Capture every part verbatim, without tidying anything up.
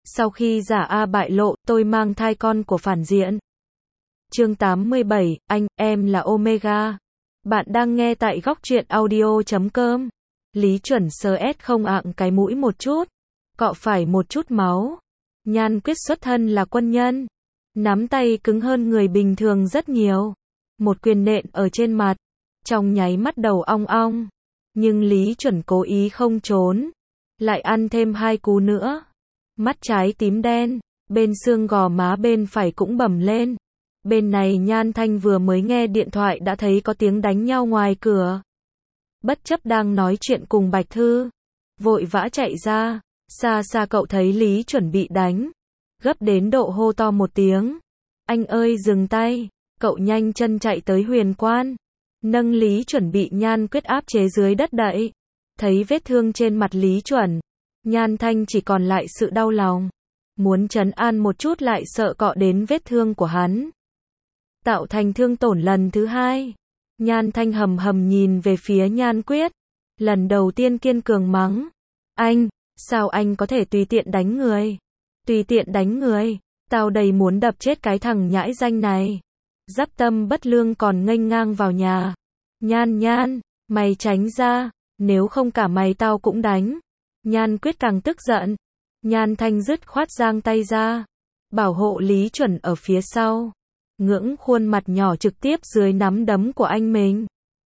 Sau khi giả A bại lộ, tôi mang thai con của phản diện. Chương tám mươi bảy, anh, em là Omega. Bạn đang nghe tại góc truyện audio chấm com. Lý Chuẩn sờ ét không ạng cái mũi một chút. Cọ phải một chút máu. Nhan Quyết xuất thân là quân nhân. Nắm tay cứng hơn người bình thường rất nhiều. Một quyền nện ở trên mặt. Trong nháy mắt đầu ong ong. Nhưng Lý Chuẩn cố ý không trốn. Lại ăn thêm hai cú nữa. Mắt trái tím đen. Bên xương gò má bên phải cũng bầm lên. Bên này Nhan Thanh vừa mới nghe điện thoại đã thấy có tiếng đánh nhau ngoài cửa. Bất chấp đang nói chuyện cùng Bạch Thư. Vội vã chạy ra. Xa xa cậu thấy Lý chuẩn bị đánh. Gấp đến độ hô to một tiếng. Anh ơi dừng tay. Cậu nhanh chân chạy tới huyền quan. Nâng Lý chuẩn bị Nhan Quyết áp chế dưới đất đẩy. Thấy vết thương trên mặt Lý chuẩn. Nhan Thanh chỉ còn lại sự đau lòng. Muốn trấn an một chút lại sợ cọ đến vết thương của hắn. Tạo thành thương tổn lần thứ hai. Nhan Thanh hầm hầm nhìn về phía Nhan Quyết. Lần đầu tiên kiên cường mắng. Anh, sao anh có thể tùy tiện đánh người? Tùy tiện đánh người. Tao đầy muốn đập chết cái thằng nhãi danh này. Giáp tâm bất lương còn nghênh ngang vào nhà. Nhan Nhan, mày tránh ra. Nếu không cả mày tao cũng đánh. Nhan Quyết càng tức giận. Nhan Thanh dứt khoát giang tay ra. Bảo hộ Lý Chuẩn ở phía sau. Ngưỡng khuôn mặt nhỏ trực tiếp dưới nắm đấm của anh mình.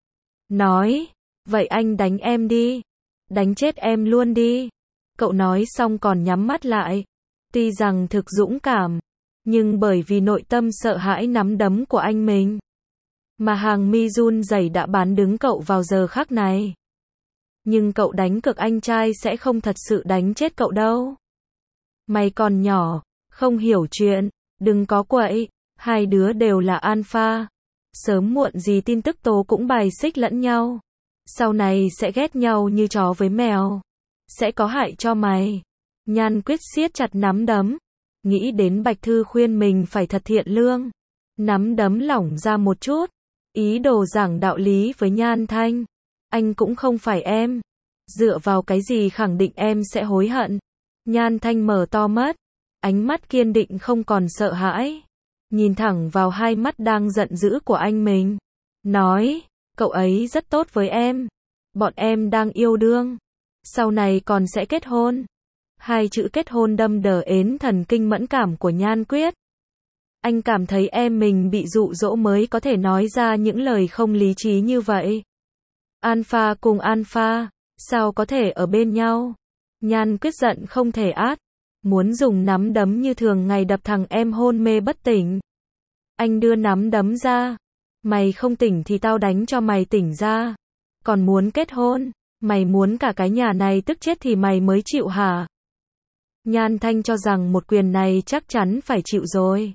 Nói, vậy anh đánh em đi. Đánh chết em luôn đi. Cậu nói xong còn nhắm mắt lại. Tuy rằng thực dũng cảm. Nhưng bởi vì nội tâm sợ hãi nắm đấm của anh mình. Mà hàng mi run rẩy đã bán đứng cậu vào giờ khắc này. Nhưng cậu đánh cực anh trai sẽ không thật sự đánh chết cậu đâu. Mày còn nhỏ, không hiểu chuyện, đừng có quậy. Hai đứa đều là alpha. Sớm muộn gì tin tức tố cũng bài xích lẫn nhau. Sau này sẽ ghét nhau như chó với mèo. Sẽ có hại cho mày. Nhan Quyết siết chặt nắm đấm. Nghĩ đến Bạch Thư khuyên mình phải thật thiện lương. Nắm đấm lỏng ra một chút. Ý đồ giảng đạo lý với Nhan Thanh. Anh cũng không phải em. Dựa vào cái gì khẳng định em sẽ hối hận. Nhan Thanh mở to mắt. Ánh mắt kiên định không còn sợ hãi. Nhìn thẳng vào hai mắt đang giận dữ của anh mình. Nói, cậu ấy rất tốt với em. Bọn em đang yêu đương. Sau này còn sẽ kết hôn. Hai chữ kết hôn đâm đờ ến thần kinh mẫn cảm của Nhan Quyết. Anh cảm thấy em mình bị dụ dỗ mới có thể nói ra những lời không lý trí như vậy. Alpha cùng alpha, sao có thể ở bên nhau? Nhan Quyết giận không thể át. Muốn dùng nắm đấm như thường ngày đập thằng em hôn mê bất tỉnh. Anh đưa nắm đấm ra. Mày không tỉnh thì tao đánh cho mày tỉnh ra. Còn muốn kết hôn, mày muốn cả cái nhà này tức chết thì mày mới chịu hả? Nhan Thanh cho rằng một quyền này chắc chắn phải chịu rồi.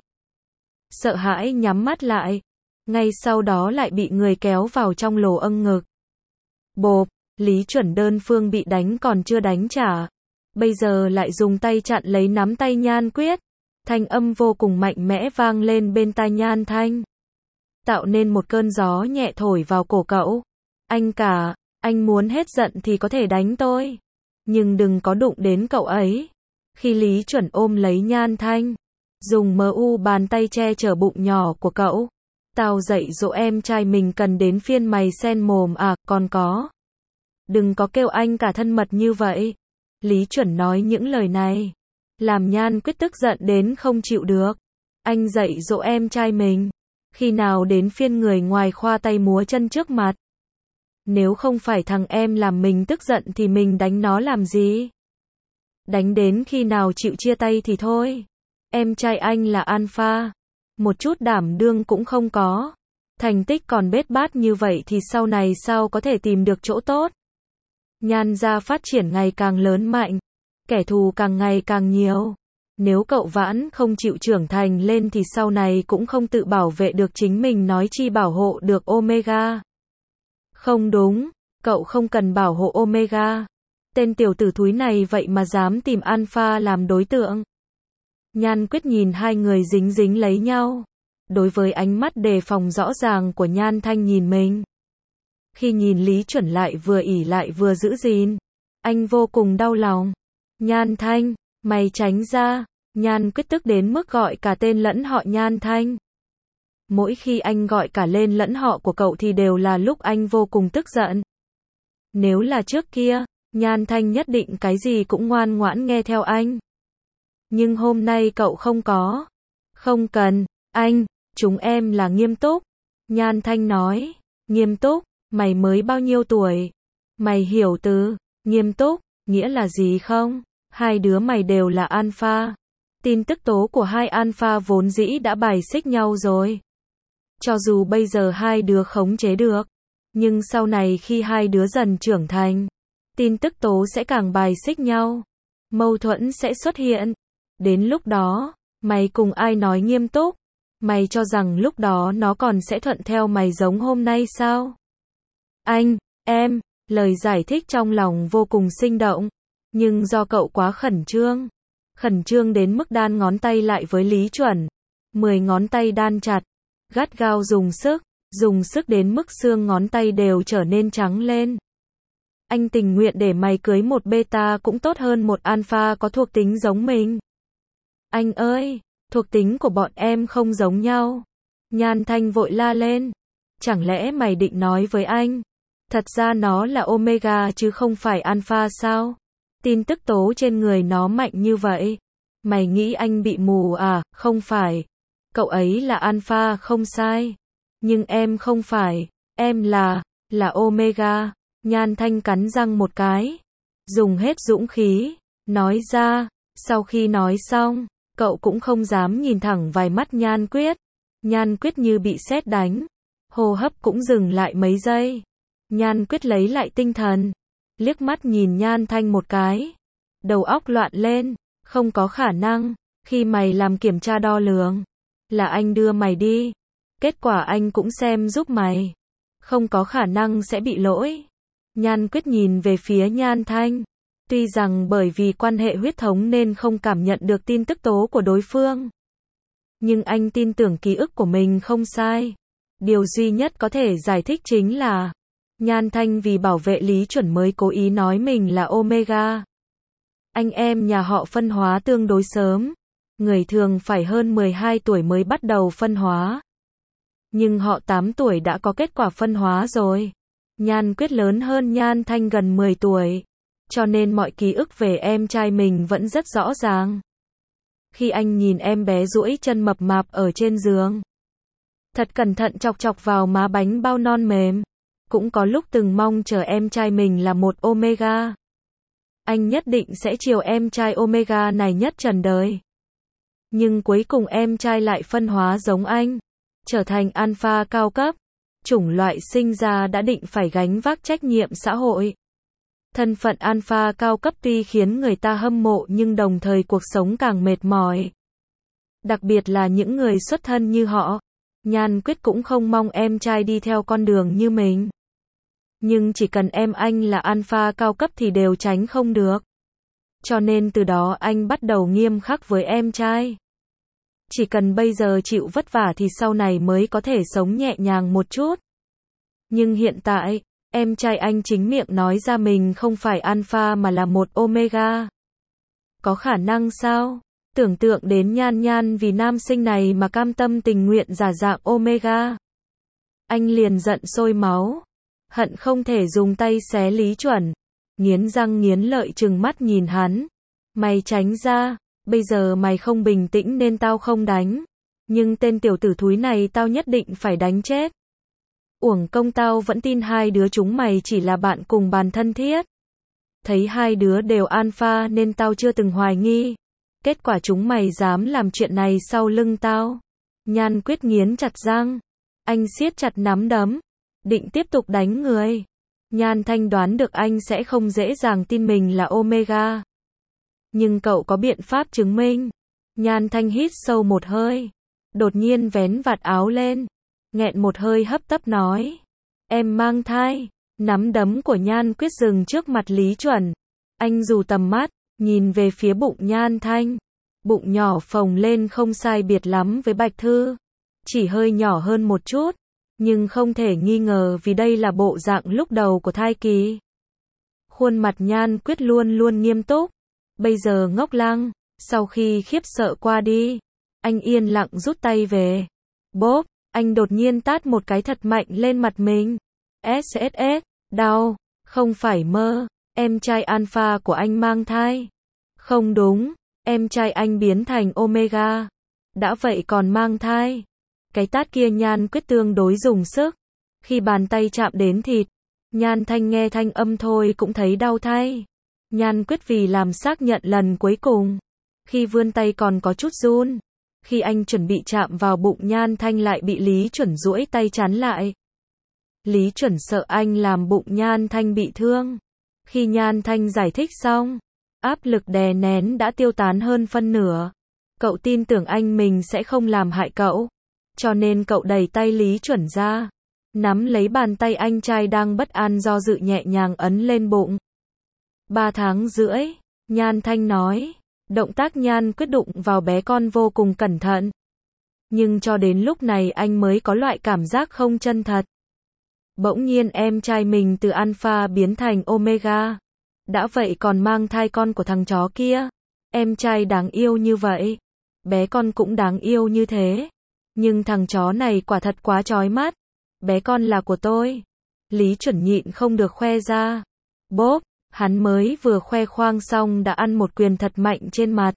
Sợ hãi nhắm mắt lại. Ngay sau đó lại bị người kéo vào trong lỗ âng ngực. Bộp, Lý Chuẩn đơn phương bị đánh còn chưa đánh trả. Bây giờ lại dùng tay chặn lấy nắm tay Nhan Quyết. Thanh âm vô cùng mạnh mẽ vang lên bên tai Nhan Thanh. Tạo nên một cơn gió nhẹ thổi vào cổ cậu. Anh cả, anh muốn hết giận thì có thể đánh tôi. Nhưng đừng có đụng đến cậu ấy. Khi Lý Chuẩn ôm lấy Nhan Thanh. Dùng mờ u bàn tay che chở bụng nhỏ của cậu. Tao dạy dỗ em trai mình cần đến phiên mày sen mồm à, còn có. Đừng có kêu anh cả thân mật như vậy. Lý Chuẩn nói những lời này. Làm Nhan Quyết tức giận đến không chịu được. Anh dạy dỗ em trai mình. Khi nào đến phiên người ngoài khoa tay múa chân trước mặt. Nếu không phải thằng em làm mình tức giận thì mình đánh nó làm gì? Đánh đến khi nào chịu chia tay thì thôi. Em trai anh là alpha. Một chút đảm đương cũng không có. Thành tích còn bết bát như vậy thì sau này sao có thể tìm được chỗ tốt? Nhan gia phát triển ngày càng lớn mạnh. Kẻ thù càng ngày càng nhiều. Nếu cậu Vãn không chịu trưởng thành lên thì sau này cũng không tự bảo vệ được chính mình nói chi bảo hộ được Omega. Không đúng, cậu không cần bảo hộ Omega. Tên tiểu tử thúi này vậy mà dám tìm Alpha làm đối tượng. Nhan Quyết nhìn hai người dính dính lấy nhau. Đối với ánh mắt đề phòng rõ ràng của Nhan Thanh nhìn mình. Khi nhìn Lý Chuẩn lại vừa ỷ lại vừa giữ gìn. Anh vô cùng đau lòng. Nhan Thanh, Mày tránh ra. Nhan Quyết tức đến mức gọi cả tên lẫn họ Nhan Thanh. Mỗi khi anh gọi cả lên lẫn họ của cậu thì đều là lúc anh vô cùng tức giận. Nếu là trước kia, Nhan Thanh nhất định cái gì cũng ngoan ngoãn nghe theo anh. Nhưng hôm nay cậu không có. Không cần, anh, chúng em là nghiêm túc. Nhan Thanh nói, nghiêm túc, mày mới bao nhiêu tuổi? Mày hiểu từ nghiêm túc, nghĩa là gì không? Hai đứa mày đều là alpha. Tin tức tố của hai alpha vốn dĩ đã bài xích nhau rồi. Cho dù bây giờ hai đứa khống chế được, nhưng sau này khi hai đứa dần trưởng thành, tin tức tố sẽ càng bài xích nhau. Mâu thuẫn sẽ xuất hiện. Đến lúc đó, mày cùng ai nói nghiêm túc? Mày cho rằng lúc đó nó còn sẽ thuận theo mày giống hôm nay sao? Anh, em, lời giải thích trong lòng vô cùng sinh động. Nhưng do cậu quá khẩn trương. Khẩn trương đến mức đan ngón tay lại với Lý Chuẩn. Mười ngón tay đan chặt. Gắt gao dùng sức. Dùng sức đến mức xương ngón tay đều trở nên trắng lên. Anh tình nguyện để mày cưới một beta cũng tốt hơn một alpha có thuộc tính giống mình. Anh ơi, thuộc tính của bọn em không giống nhau. Nhan Thanh vội la lên. Chẳng lẽ mày định nói với anh? Thật ra nó là Omega chứ không phải alpha sao? Tin tức tố trên người nó mạnh như vậy. Mày nghĩ anh bị mù à? Không phải. Cậu ấy là alpha không sai. Nhưng em không phải. Em là, là Omega. Nhan Thanh cắn răng một cái. Dùng hết dũng khí. Nói ra. Sau khi nói xong, cậu cũng không dám nhìn thẳng vài mắt Nhan Quyết. Nhan Quyết như bị sét đánh. Hô hấp cũng dừng lại mấy giây. Nhan Quyết lấy lại tinh thần. Liếc mắt nhìn Nhan Thanh một cái. Đầu óc loạn lên. Không có khả năng. Khi mày làm kiểm tra đo lường, là anh đưa mày đi. Kết quả anh cũng xem giúp mày. Không có khả năng sẽ bị lỗi. Nhan Quyết nhìn về phía Nhan Thanh. Tuy rằng bởi vì quan hệ huyết thống nên không cảm nhận được tin tức tố của đối phương. Nhưng anh tin tưởng ký ức của mình không sai. Điều duy nhất có thể giải thích chính là Nhan Thanh vì bảo vệ Lý Chuẩn mới cố ý nói mình là Omega. Anh em nhà họ phân hóa tương đối sớm. Người thường phải hơn mười hai tuổi mới bắt đầu phân hóa. Nhưng họ tám tuổi đã có kết quả phân hóa rồi. Nhan Quyết lớn hơn Nhan Thanh gần mười tuổi. Cho nên mọi ký ức về em trai mình vẫn rất rõ ràng. Khi anh nhìn em bé duỗi chân mập mạp ở trên giường, thật cẩn thận chọc chọc vào má bánh bao non mềm, cũng có lúc từng mong chờ em trai mình là một Omega. Anh nhất định sẽ chiều em trai Omega này nhất trần đời. Nhưng cuối cùng em trai lại phân hóa giống anh, trở thành alpha cao cấp. Chủng loại sinh ra đã định phải gánh vác trách nhiệm xã hội. Thân phận alpha cao cấp tuy khiến người ta hâm mộ nhưng đồng thời cuộc sống càng mệt mỏi. Đặc biệt là những người xuất thân như họ. Nhan Quyết cũng không mong em trai đi theo con đường như mình. Nhưng chỉ cần em anh là alpha cao cấp thì đều tránh không được. Cho nên từ đó anh bắt đầu nghiêm khắc với em trai. Chỉ cần bây giờ chịu vất vả thì sau này mới có thể sống nhẹ nhàng một chút. Nhưng hiện tại, em trai anh chính miệng nói ra mình không phải alpha mà là một Omega. Có khả năng sao? Tưởng tượng đến Nhan Nhan vì nam sinh này mà cam tâm tình nguyện giả dạng Omega. Anh liền giận sôi máu. Hận không thể dùng tay xé Lý Chuẩn. Nghiến răng nghiến lợi trừng mắt nhìn hắn. Mày tránh ra. Bây giờ mày không bình tĩnh nên tao không đánh. Nhưng tên tiểu tử thúi này tao nhất định phải đánh chết. Uổng công tao vẫn tin hai đứa chúng mày chỉ là bạn cùng bàn thân thiết. Thấy hai đứa đều alpha nên tao chưa từng hoài nghi. Kết quả chúng mày dám làm chuyện này sau lưng tao. Nhan Quyết nghiến chặt răng. Anh siết chặt nắm đấm. Định tiếp tục đánh người. Nhan Thanh đoán được anh sẽ không dễ dàng tin mình là Omega. Nhưng cậu có biện pháp chứng minh. Nhan Thanh hít sâu một hơi. Đột nhiên vén vạt áo lên. Nghẹn một hơi hấp tấp nói. Em mang thai. Nắm đấm của Nhan Quyết dừng trước mặt Lý Chuẩn. Anh dù tầm mắt, nhìn về phía bụng Nhan Thanh. Bụng nhỏ phồng lên không sai biệt lắm với Bạch Thư. Chỉ hơi nhỏ hơn một chút. Nhưng không thể nghi ngờ vì đây là bộ dạng lúc đầu của thai kỳ. Khuôn mặt Nhan Quyết luôn luôn nghiêm túc. Bây giờ ngốc lăng, sau khi khiếp sợ qua đi, anh yên lặng rút tay về. Bốp, anh đột nhiên tát một cái thật mạnh lên mặt mình. ét ét ét, đau, không phải mơ, em trai Alpha của anh mang thai. Không đúng, em trai anh biến thành Omega. Đã vậy còn mang thai. Cái tát kia Nhan Quyết tương đối dùng sức. Khi bàn tay chạm đến thịt, Nhan Thanh nghe thanh âm thôi cũng thấy đau thay. Nhan Quyết vì làm xác nhận lần cuối cùng. Khi vươn tay còn có chút run. Khi anh chuẩn bị chạm vào bụng Nhan Thanh lại bị Lý Chuẩn duỗi tay chắn lại. Lý Chuẩn sợ anh làm bụng Nhan Thanh bị thương. Khi Nhan Thanh giải thích xong, áp lực đè nén đã tiêu tán hơn phân nửa. Cậu tin tưởng anh mình sẽ không làm hại cậu. Cho nên cậu đẩy tay Lý Chuẩn ra. Nắm lấy bàn tay anh trai đang bất an do dự nhẹ nhàng ấn lên bụng. Ba tháng rưỡi, Nhan Thanh nói. Động tác Nhan Quyết đụng vào bé con vô cùng cẩn thận. Nhưng cho đến lúc này anh mới có loại cảm giác không chân thật. Bỗng nhiên em trai mình từ Alpha biến thành Omega. Đã vậy còn mang thai con của thằng chó kia. Em trai đáng yêu như vậy. Bé con cũng đáng yêu như thế. Nhưng thằng chó này quả thật quá chói mắt. Bé con là của tôi. Lý Chuẩn nhịn không được khoe ra. Bốp, hắn mới vừa khoe khoang xong đã ăn một quyền thật mạnh trên mặt.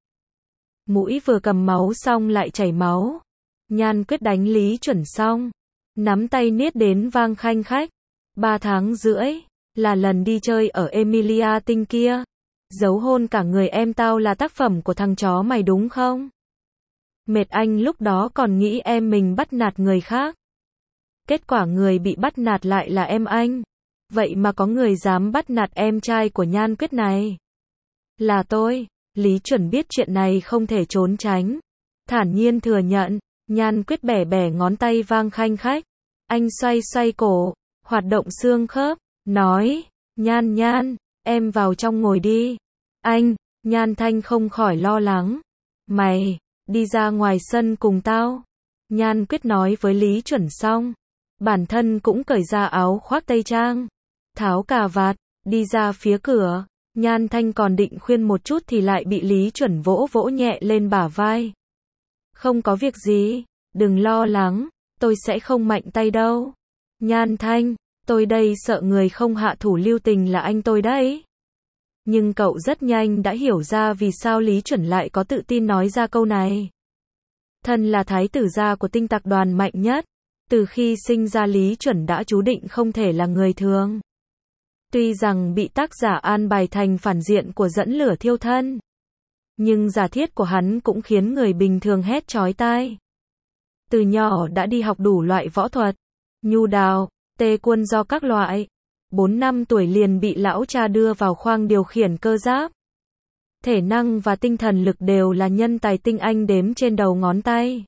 Mũi vừa cầm máu xong lại chảy máu. Nhan Quyết đánh Lý Chuẩn xong. Nắm tay niết đến vang khanh khách. Ba tháng rưỡi, là lần đi chơi ở Emilia Tinh kia. Giấu hôn cả người em tao là tác phẩm của thằng chó mày đúng không? Mệt anh lúc đó còn nghĩ em mình bắt nạt người khác. Kết quả người bị bắt nạt lại là em anh. Vậy mà có người dám bắt nạt em trai của Nhan Quyết này. Là tôi. Lý Chuẩn biết chuyện này không thể trốn tránh. Thản nhiên thừa nhận. Nhan Quyết bẻ bẻ ngón tay vang khanh khách. Anh xoay xoay cổ, hoạt động xương khớp, nói, Nhan Nhan, em vào trong ngồi đi. Anh, Nhan Thanh không khỏi lo lắng. Mày, đi ra ngoài sân cùng tao. Nhan Quyết nói với Lý Chuẩn xong. Bản thân cũng cởi ra áo khoác tây trang. Tháo cà vạt, đi ra phía cửa. Nhan Thanh còn định khuyên một chút thì lại bị Lý Chuẩn vỗ vỗ nhẹ lên bả vai. Không có việc gì, đừng lo lắng, tôi sẽ không mạnh tay đâu. Nhan Thanh, tôi đây sợ người không hạ thủ lưu tình là anh tôi đấy. Nhưng cậu rất nhanh đã hiểu ra vì sao Lý Chuẩn lại có tự tin nói ra câu này. Thân là thái tử gia của Tinh tập đoàn mạnh nhất, từ khi sinh ra Lý Chuẩn đã chú định không thể là người thường. Tuy rằng bị tác giả an bài thành phản diện của dẫn lửa thiêu thân, nhưng giả thiết của hắn cũng khiến người bình thường hét chói tai. Từ nhỏ đã đi học đủ loại võ thuật, nhu đào, tê quân do các loại. Bốn năm tuổi liền bị lão cha đưa vào khoang điều khiển cơ giáp. Thể năng và tinh thần lực đều là nhân tài tinh anh đếm trên đầu ngón tay.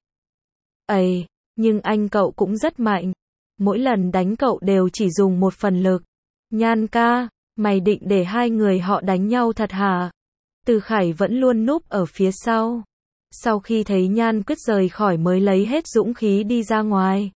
Ây, nhưng anh cậu cũng rất mạnh. Mỗi lần đánh cậu đều chỉ dùng một phần lực. Nhan ca, mày định để hai người họ đánh nhau thật hả? Từ Khải vẫn luôn núp ở phía sau. Sau khi thấy Nhan Quyết rời khỏi mới lấy hết dũng khí đi ra ngoài.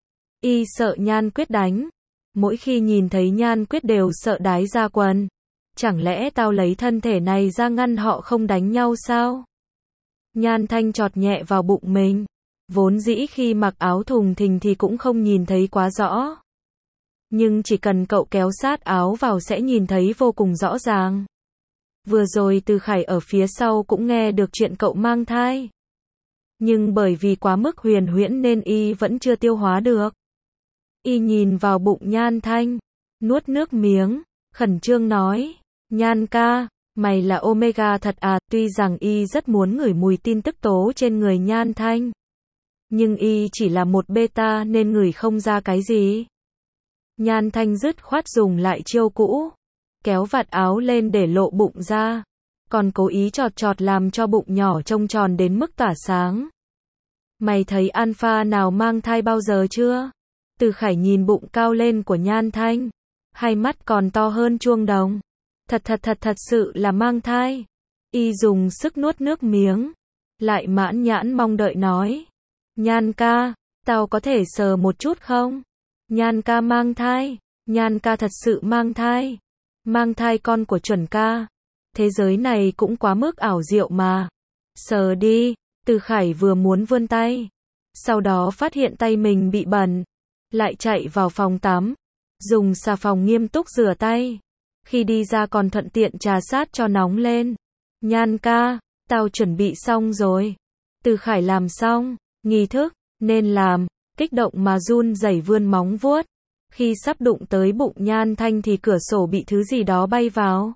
Y sợ Nhan Quyết đánh. Mỗi khi nhìn thấy Nhan Quyết đều sợ đái ra quần. Chẳng lẽ tao lấy thân thể này ra ngăn họ không đánh nhau sao? Nhan Thanh chọt nhẹ vào bụng mình. Vốn dĩ khi mặc áo thùng thình thì cũng không nhìn thấy quá rõ. Nhưng chỉ cần cậu kéo sát áo vào sẽ nhìn thấy vô cùng rõ ràng. Vừa rồi Từ Khải ở phía sau cũng nghe được chuyện cậu mang thai. Nhưng bởi vì quá mức huyền huyễn nên y vẫn chưa tiêu hóa được. Y nhìn vào bụng Nhan Thanh, nuốt nước miếng, khẩn trương nói, Nhan ca, mày là Omega thật à? Tuy rằng y rất muốn ngửi mùi tin tức tố trên người Nhan Thanh. Nhưng y chỉ là một beta nên ngửi không ra cái gì. Nhan Thanh dứt khoát dùng lại chiêu cũ. Kéo vạt áo lên để lộ bụng ra. Còn cố ý chọt chọt làm cho bụng nhỏ trông tròn đến mức tỏa sáng. Mày thấy Alpha nào mang thai bao giờ chưa? Từ Khải nhìn bụng cao lên của Nhan Thanh. Hai mắt còn to hơn chuông đồng. Thật thật thật thật sự là mang thai. Y dùng sức nuốt nước miếng. Lại mãn nhãn mong đợi nói. Nhan ca, tao có thể sờ một chút không? Nhan ca mang thai. Nhan ca thật sự mang thai. Mang thai con của Chuẩn ca. Thế giới này cũng quá mức ảo diệu mà. Sờ đi, Từ Khải vừa muốn vươn tay. Sau đó phát hiện tay mình bị bẩn. Lại chạy vào phòng tắm. Dùng xà phòng nghiêm túc rửa tay. Khi đi ra còn thuận tiện trà sát cho nóng lên. Nhan ca, tao chuẩn bị xong rồi. Từ Khải làm xong, nghi thức, nên làm, kích động mà run rẩy vươn móng vuốt. Khi sắp đụng tới bụng Nhan Thanh thì cửa sổ bị thứ gì đó bay vào.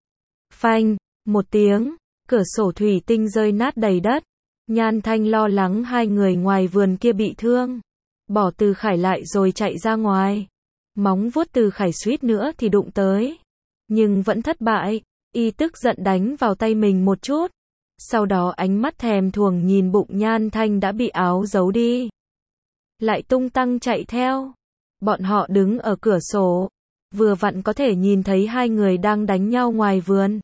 Phanh, một tiếng, cửa sổ thủy tinh rơi nát đầy đất. Nhan Thanh lo lắng hai người ngoài vườn kia bị thương. Bỏ Từ Khải lại rồi chạy ra ngoài. Móng vuốt Từ Khải suýt nữa thì đụng tới. Nhưng vẫn thất bại, y tức giận đánh vào tay mình một chút. Sau đó ánh mắt thèm thuồng nhìn bụng Nhan Thanh đã bị áo giấu đi. Lại tung tăng chạy theo. Bọn họ đứng ở cửa sổ. Vừa vặn có thể nhìn thấy hai người đang đánh nhau ngoài vườn.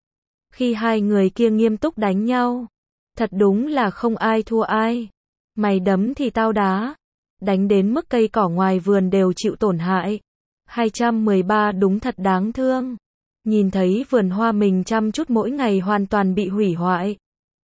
Khi hai người kia nghiêm túc đánh nhau. Thật đúng là không ai thua ai. Mày đấm thì tao đá. Đánh đến mức cây cỏ ngoài vườn đều chịu tổn hại. hai trăm mười ba đúng thật đáng thương. Nhìn thấy vườn hoa mình chăm chút mỗi ngày hoàn toàn bị hủy hoại.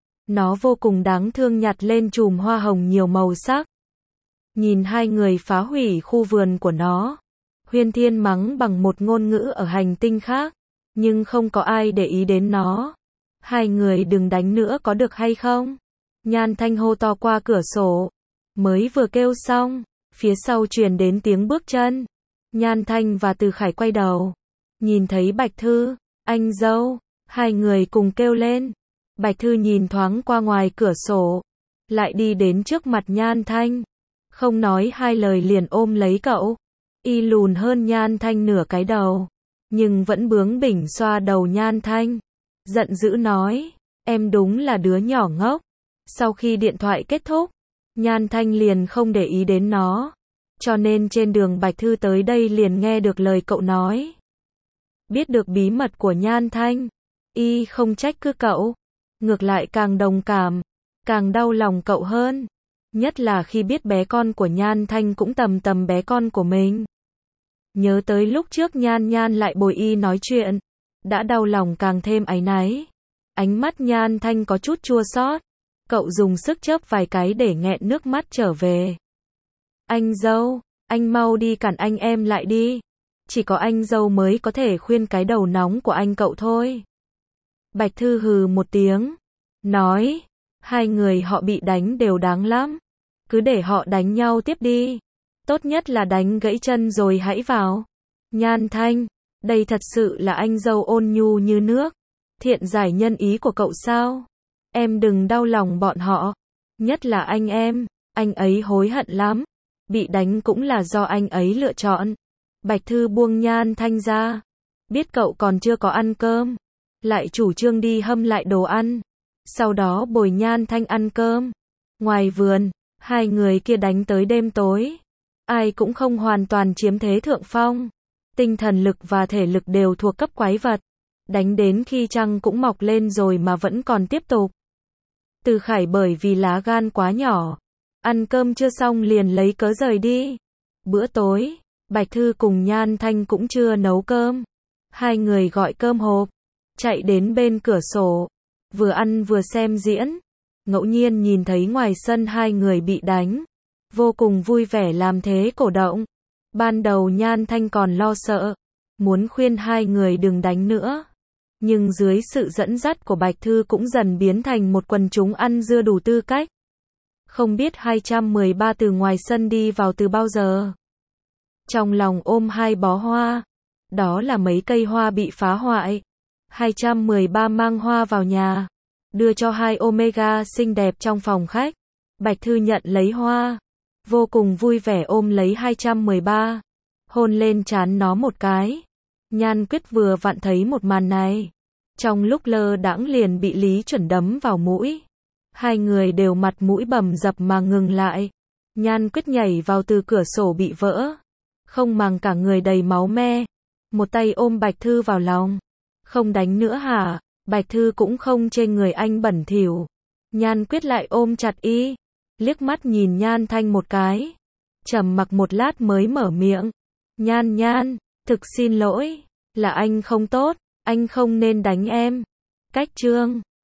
Nó vô cùng đáng thương nhặt lên chùm hoa hồng nhiều màu sắc. Nhìn hai người phá hủy khu vườn của nó. Huyên Thiên mắng bằng một ngôn ngữ ở hành tinh khác. Nhưng không có ai để ý đến nó. Hai người đừng đánh nữa có được hay không? Nhan Thanh hô to qua cửa sổ. Mới vừa kêu xong, phía sau truyền đến tiếng bước chân. Nhan Thanh và Từ Khải quay đầu. Nhìn thấy Bạch Thư, anh dâu, hai người cùng kêu lên. Bạch Thư nhìn thoáng qua ngoài cửa sổ. Lại đi đến trước mặt Nhan Thanh. Không nói hai lời liền ôm lấy cậu. Y lùn hơn Nhan Thanh nửa cái đầu. Nhưng vẫn bướng bỉnh xoa đầu Nhan Thanh. Giận dữ nói, em đúng là đứa nhỏ ngốc. Sau khi điện thoại kết thúc, Nhan Thanh liền không để ý đến nó. Cho nên trên đường Bạch Thư tới đây liền nghe được lời cậu nói. Biết được bí mật của Nhan Thanh, y không trách cứ cậu. Ngược lại càng đồng cảm, càng đau lòng cậu hơn. Nhất là khi biết bé con của Nhan Thanh cũng tầm tầm bé con của mình. Nhớ tới lúc trước Nhan Nhan lại bồi y nói chuyện. Đã đau lòng càng thêm áy náy. Ánh mắt Nhan Thanh có chút chua xót. Cậu dùng sức chớp vài cái để nghẹn nước mắt trở về. Anh dâu, anh mau đi cản anh em lại đi. Chỉ có anh dâu mới có thể khuyên cái đầu nóng của anh cậu thôi. Bạch Thư hừ một tiếng. Nói, hai người họ bị đánh đều đáng lắm. Cứ để họ đánh nhau tiếp đi. Tốt nhất là đánh gãy chân rồi hãy vào. Nhan Thanh, đây thật sự là anh dâu ôn nhu như nước. Thiện giải nhân ý của cậu sao? Em đừng đau lòng bọn họ. Nhất là anh em, anh ấy hối hận lắm. Bị đánh cũng là do anh ấy lựa chọn. Bạch Thư buông Nhan Thanh ra. Biết cậu còn chưa có ăn cơm. Lại chủ trương đi hâm lại đồ ăn. Sau đó bồi Nhan Thanh ăn cơm. Ngoài vườn, hai người kia đánh tới đêm tối. Ai cũng không hoàn toàn chiếm thế thượng phong. Tinh thần lực và thể lực đều thuộc cấp quái vật. Đánh đến khi trăng cũng mọc lên rồi mà vẫn còn tiếp tục. Từ Khải bởi vì lá gan quá nhỏ. Ăn cơm chưa xong liền lấy cớ rời đi. Bữa tối, Bạch Thư cùng Nhan Thanh cũng chưa nấu cơm. Hai người gọi cơm hộp. Chạy đến bên cửa sổ. Vừa ăn vừa xem diễn. Ngẫu nhiên nhìn thấy ngoài sân hai người bị đánh. Vô cùng vui vẻ làm thế cổ động. Ban đầu Nhan Thanh còn lo sợ. Muốn khuyên hai người đừng đánh nữa. Nhưng dưới sự dẫn dắt của Bạch Thư cũng dần biến thành một quần chúng ăn dưa đủ tư cách. Không biết hai trăm mười ba từ ngoài sân đi vào từ bao giờ. Trong lòng ôm hai bó hoa. Đó là mấy cây hoa bị phá hoại. hai trăm mười ba mang hoa vào nhà. Đưa cho hai Omega xinh đẹp trong phòng khách. Bạch Thư nhận lấy hoa. Vô cùng vui vẻ ôm lấy hai trăm mười ba. Hôn lên trán nó một cái. Nhan Quyết vừa vặn thấy một màn này. Trong lúc lơ đãng liền bị Lý Chuẩn đấm vào mũi. Hai người đều mặt mũi bầm dập mà ngừng lại. Nhan Quyết nhảy vào từ cửa sổ bị vỡ. Không màng cả người đầy máu me. Một tay ôm Bạch Thư vào lòng. Không đánh nữa hả? Bạch Thư cũng không chê người anh bẩn thỉu. Nhan Quyết lại ôm chặt y. Liếc mắt nhìn Nhan Thanh một cái. Trầm mặc một lát mới mở miệng. Nhan Nhan, thực xin lỗi. Là anh không tốt. Anh không nên đánh em. cách chương